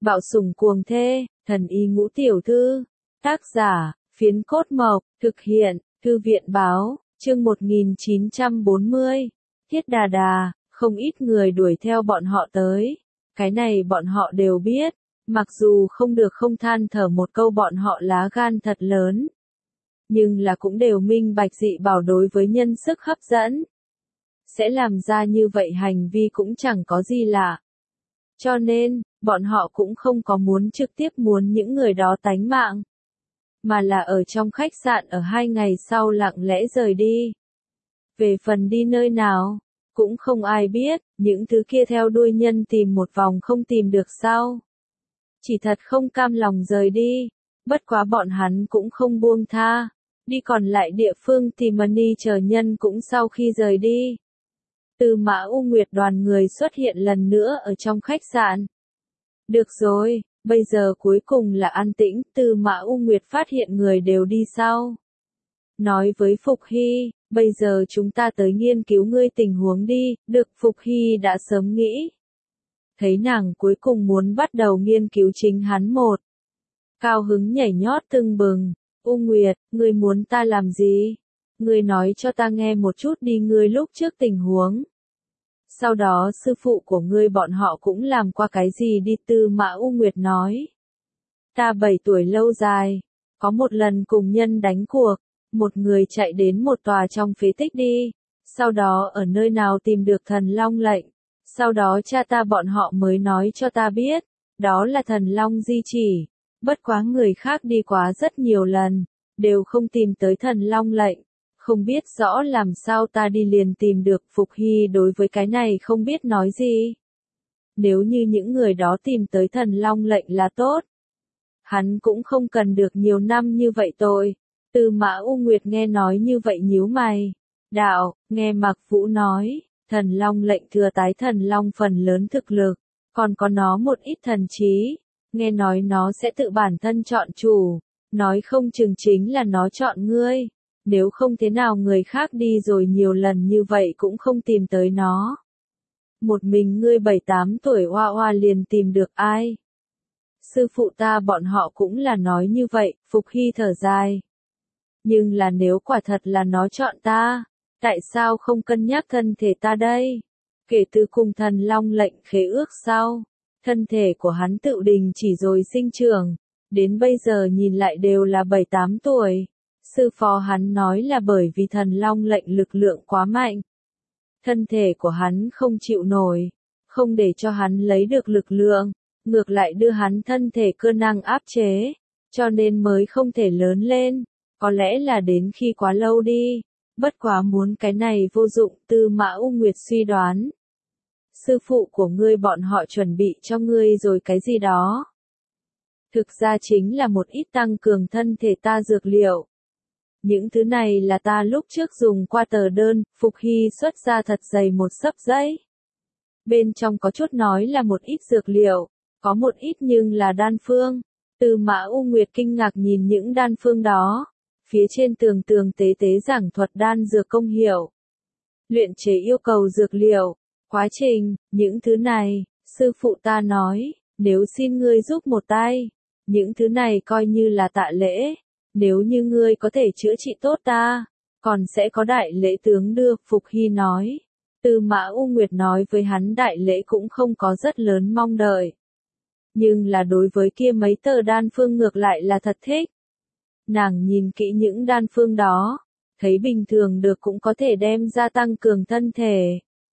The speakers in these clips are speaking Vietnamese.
Bạo sủng cuồng thê, thần y ngũ tiểu thư. Tác giả, Phiến Cốt Mộc, thực hiện, Thư viện báo, chương 1940. Thiết Đà Đà, không ít người đuổi theo bọn họ tới. Cái này bọn họ đều biết, mặc dù không được không than thở một câu bọn họ lá gan thật lớn. Nhưng là cũng đều minh bạch dị bảo đối với nhân sức hấp dẫn. Sẽ làm ra như vậy hành vi cũng chẳng có gì lạ. Cho nên, bọn họ cũng không có muốn trực tiếp muốn những người đó tánh mạng. Mà là ở trong khách sạn ở 2 ngày sau lặng lẽ rời đi. Về phần đi nơi nào, cũng không ai biết, những thứ kia theo đuôi nhân tìm một vòng không tìm được sao. Chỉ thật không cam lòng rời đi, bất quá bọn hắn cũng không buông tha, đi còn lại địa phương tìm Mani chờ nhân cũng sau khi rời đi. Từ Mã U Nguyệt đoàn người xuất hiện lần nữa ở trong khách sạn. Được rồi, bây giờ cuối cùng là an tĩnh, Từ Mã U Nguyệt phát hiện người đều đi sau. Nói với Phục Hy, bây giờ chúng ta tới nghiên cứu ngươi tình huống đi, được Phục Hy đã sớm nghĩ. Thấy nàng cuối cùng muốn bắt đầu nghiên cứu chính hắn một. Cao hứng nhảy nhót tưng bừng, U Nguyệt, ngươi muốn ta làm gì? Ngươi nói cho ta nghe một chút đi ngươi lúc trước tình huống. Sau đó sư phụ của ngươi bọn họ cũng làm qua cái gì đi Tư Mã U Nguyệt nói. Ta 7 tuổi lâu dài, có một lần cùng nhân đánh cuộc, một người chạy đến một tòa trong phế tích đi, sau đó ở nơi nào tìm được thần long lệnh, sau đó cha ta bọn họ mới nói cho ta biết, đó là thần long di chỉ, bất quá người khác đi quá rất nhiều lần, đều không tìm tới thần long lệnh. Không biết rõ làm sao ta đi liền tìm được Phục Hy đối với cái này không biết nói gì. Nếu như những người đó tìm tới thần long lệnh là tốt. Hắn cũng không cần được nhiều năm như vậy tôi. Từ Mã U Nguyệt nghe nói như vậy nhíu mày. Đạo, nghe Mạc Vũ nói, thần long lệnh thừa tái thần long phần lớn thực lực, còn có nó một ít thần trí. Nghe nói nó sẽ tự bản thân chọn chủ, nói không chừng chính là nó chọn ngươi. Nếu không thế nào người khác đi rồi nhiều lần như vậy cũng không tìm tới nó. Một mình ngươi 7-8 tuổi hoa hoa liền tìm được ai? Sư phụ ta bọn họ cũng là nói như vậy, Phục Hy thở dài. Nhưng là nếu quả thật là nó chọn ta, tại sao không cân nhắc thân thể ta đây? Kể từ cùng thần long lệnh khế ước sau, thân thể của hắn tự đình chỉ rồi sinh trưởng, đến bây giờ nhìn lại đều là 7-8 tuổi. Sư phó hắn nói là bởi vì thần long lệnh lực lượng quá mạnh. Thân thể của hắn không chịu nổi, không để cho hắn lấy được lực lượng, ngược lại đưa hắn thân thể cơ năng áp chế, cho nên mới không thể lớn lên, có lẽ là đến khi quá lâu đi, bất quá muốn cái này vô dụng. Tư Mã U Nguyệt suy đoán. Sư phụ của ngươi bọn họ chuẩn bị cho ngươi rồi cái gì đó. Thực ra chính là một ít tăng cường thân thể ta dược liệu. Những thứ này là ta lúc trước dùng qua tờ đơn, Phục Hy xuất ra thật dày một xấp giấy. Bên trong có chút nói là một ít dược liệu, có một ít nhưng là đan phương. Từ Mã U Nguyệt kinh ngạc nhìn những đan phương đó. Phía trên tường tế tế giảng thuật đan dược công hiệu. Luyện chế yêu cầu dược liệu, quá trình, những thứ này, sư phụ ta nói, nếu xin ngươi giúp một tay, những thứ này coi như là tạ lễ. Nếu như ngươi có thể chữa trị tốt ta, còn sẽ có đại lễ tướng đưa, Phục Hy nói. Từ Mã U Nguyệt nói với hắn đại lễ cũng không có rất lớn mong đợi. Nhưng là đối với kia mấy tờ đan phương ngược lại là thật thích. Nàng nhìn kỹ những đan phương đó, thấy bình thường được cũng có thể đem ra tăng cường thân thể.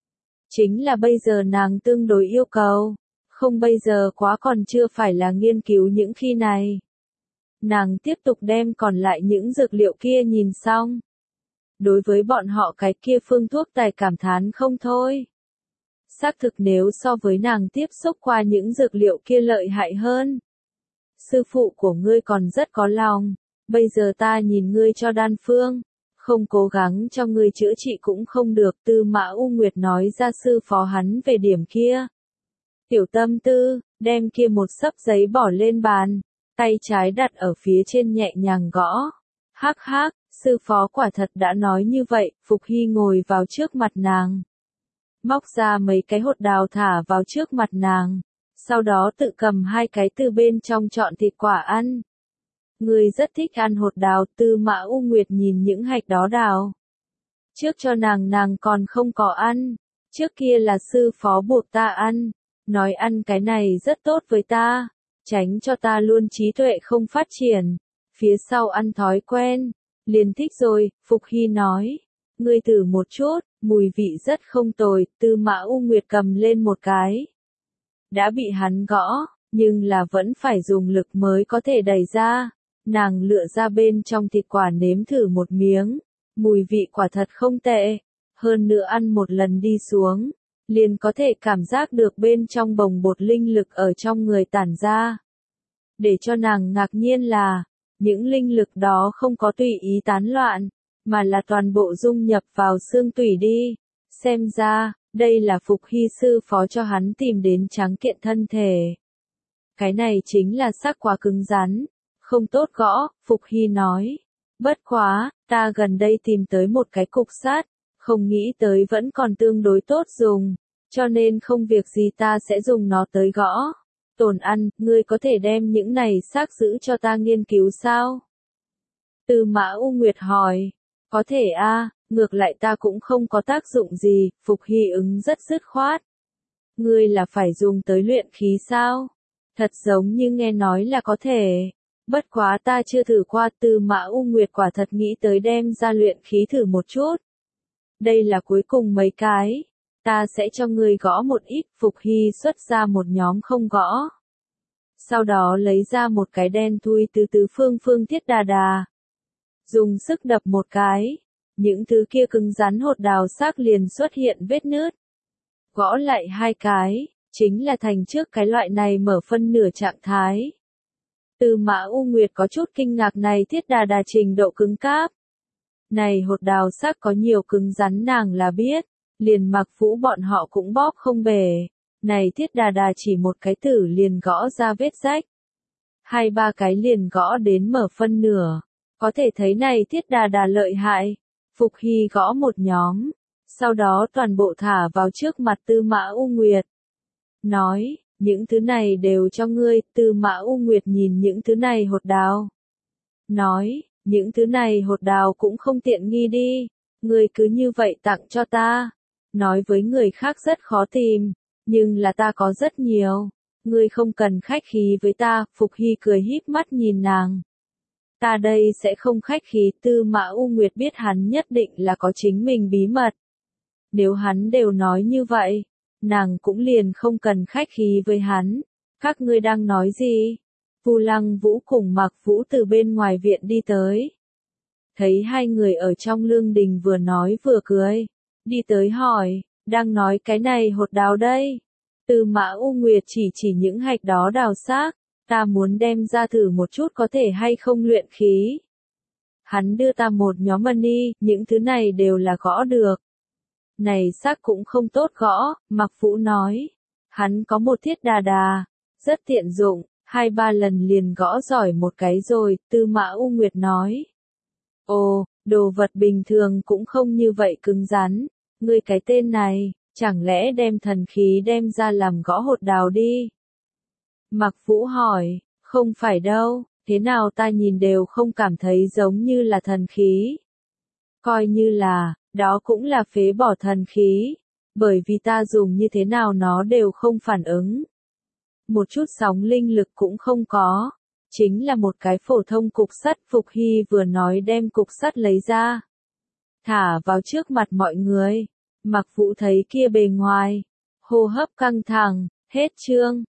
Chính là bây giờ nàng tương đối yêu cầu, không bây giờ quá còn chưa phải là nghiên cứu những khi này. Nàng tiếp tục đem còn lại những dược liệu kia nhìn xong. Đối với bọn họ cái kia phương thuốc tài cảm thán không thôi. Xác thực nếu so với nàng tiếp xúc qua những dược liệu kia lợi hại hơn. Sư phụ của ngươi còn rất có lòng, bây giờ ta nhìn ngươi cho đan phương, không cố gắng cho ngươi chữa trị cũng không được. Tư Mã U Nguyệt nói ra sư phó hắn về điểm kia. Tiểu tâm tư, đem kia một xấp giấy bỏ lên bàn. Tay trái đặt ở phía trên nhẹ nhàng gõ. Hắc hắc, sư phó quả thật đã nói như vậy. Phục Hy ngồi vào trước mặt nàng. Móc ra mấy cái hột đào thả vào trước mặt nàng. sau đó tự cầm hai cái từ bên trong chọn thịt quả ăn. Ngươi rất thích ăn hột đào, Tư Mã U Nguyệt nhìn những hạch đó đào. Trước cho nàng còn không có ăn, trước kia là sư phó buộc ta ăn, nói ăn cái này rất tốt với ta, tránh cho ta luôn trí tuệ không phát triển, phía sau ăn thói quen, liền thích rồi, Phục Hy nói. Ngươi thử một chút, mùi vị rất không tồi, Tư Mã U Nguyệt cầm lên một cái. Đã bị hắn gõ, nhưng là vẫn phải dùng lực mới có thể đẩy ra. Nàng lựa ra bên trong thịt quả nếm thử một miếng, mùi vị quả thật không tệ, hơn nữa ăn một lần đi xuống, liền có thể cảm giác được bên trong bồng bột linh lực ở trong người tản ra. Để cho nàng ngạc nhiên là, những linh lực đó không có tùy ý tán loạn, mà là toàn bộ dung nhập vào xương tủy đi. Xem ra, đây là Phục Hy sư phó cho hắn tìm đến tráng kiện thân thể. Cái này chính là xác quá cứng rắn, không tốt gõ, Phục Hy nói. Bất quá, ta gần đây tìm tới một cái cục sắt, không nghĩ tới vẫn còn tương đối tốt dùng, cho nên không việc gì ta sẽ dùng nó tới gõ. Tổn ăn, ngươi có thể đem những này xác giữ cho ta nghiên cứu sao? Tư Mã U Nguyệt hỏi. Có thể a, ngược lại ta cũng không có tác dụng gì, Phục Hy ứng rất dứt khoát. Ngươi là phải dùng tới luyện khí sao? Thật giống như nghe nói là có thể. Bất quá ta chưa thử qua, Tư Mã U Nguyệt quả thật nghĩ tới đem ra luyện khí thử một chút. Đây là cuối cùng mấy cái. Ta sẽ cho ngươi gõ một ít, Phục Hy xuất ra một nhóm không gõ. Sau đó lấy ra một cái đen thui từ tứ phương thiết đà đà. Dùng sức đập một cái, những thứ kia cứng rắn hột đào xác liền xuất hiện vết nứt. Gõ lại hai cái, chính là thành trước cái loại này mở phân nửa trạng thái. Tư Mã U Nguyệt có chút kinh ngạc này thiết đà đà trình độ cứng cáp. Này hột đào xác có nhiều cứng rắn nàng là biết, liền Mặc Vũ bọn họ cũng bóp không bể. Này thiết đà đà chỉ một cái tử liền gõ ra vết rách. Hai ba cái liền gõ đến mở phân nửa. Có thể thấy này thiết đà đà lợi hại. Phục Hy gõ một nhóm, sau đó toàn bộ thả vào trước mặt Tư Mã U Nguyệt. Nói, những thứ này đều cho ngươi, Tư Mã U Nguyệt nhìn những thứ này hột đào. Nói, những thứ này hột đào cũng không tiện nghi đi, ngươi cứ như vậy tặng cho ta. Nói với người khác rất khó tìm, nhưng là ta có rất nhiều, ngươi không cần khách khí với ta, Phục Hy cười híp mắt nhìn nàng. Ta đây sẽ không khách khí, Tư Mã U Nguyệt biết hắn nhất định là có chính mình bí mật. Nếu hắn đều nói như vậy, nàng cũng liền không cần khách khí với hắn. Các ngươi đang nói gì? Vu Lăng Vũ cùng Mặc Vũ từ bên ngoài viện đi tới. Thấy hai người ở trong lương đình vừa nói vừa cười. Đi tới hỏi, đang nói cái này hột đào đây. Tư Mã U Nguyệt chỉ những hạch đó đào xác. Ta muốn đem ra thử một chút có thể hay không luyện khí. Hắn đưa ta một nhóm money, những thứ này đều là gõ được. Này xác cũng không tốt gõ, Mặc Vũ nói. Hắn có một thiết đà đà, rất tiện dụng, 2-3 lần liền gõ giỏi một cái rồi, Tư Mã U Nguyệt nói. Ồ, đồ vật bình thường cũng không như vậy cứng rắn, ngươi cái tên này, chẳng lẽ đem thần khí đem ra làm gõ hột đào đi? Mặc Vũ hỏi, không phải đâu, thế nào ta nhìn đều không cảm thấy giống như là thần khí. Coi như là, đó cũng là phế bỏ thần khí, bởi vì ta dùng như thế nào nó đều không phản ứng. Một chút sóng linh lực cũng không có, chính là một cái phổ thông cục sắt. Phục Hy vừa nói đem cục sắt lấy ra, thả vào trước mặt mọi người. Mặc Vũ thấy kia bề ngoài, hô hấp căng thẳng, hết chương.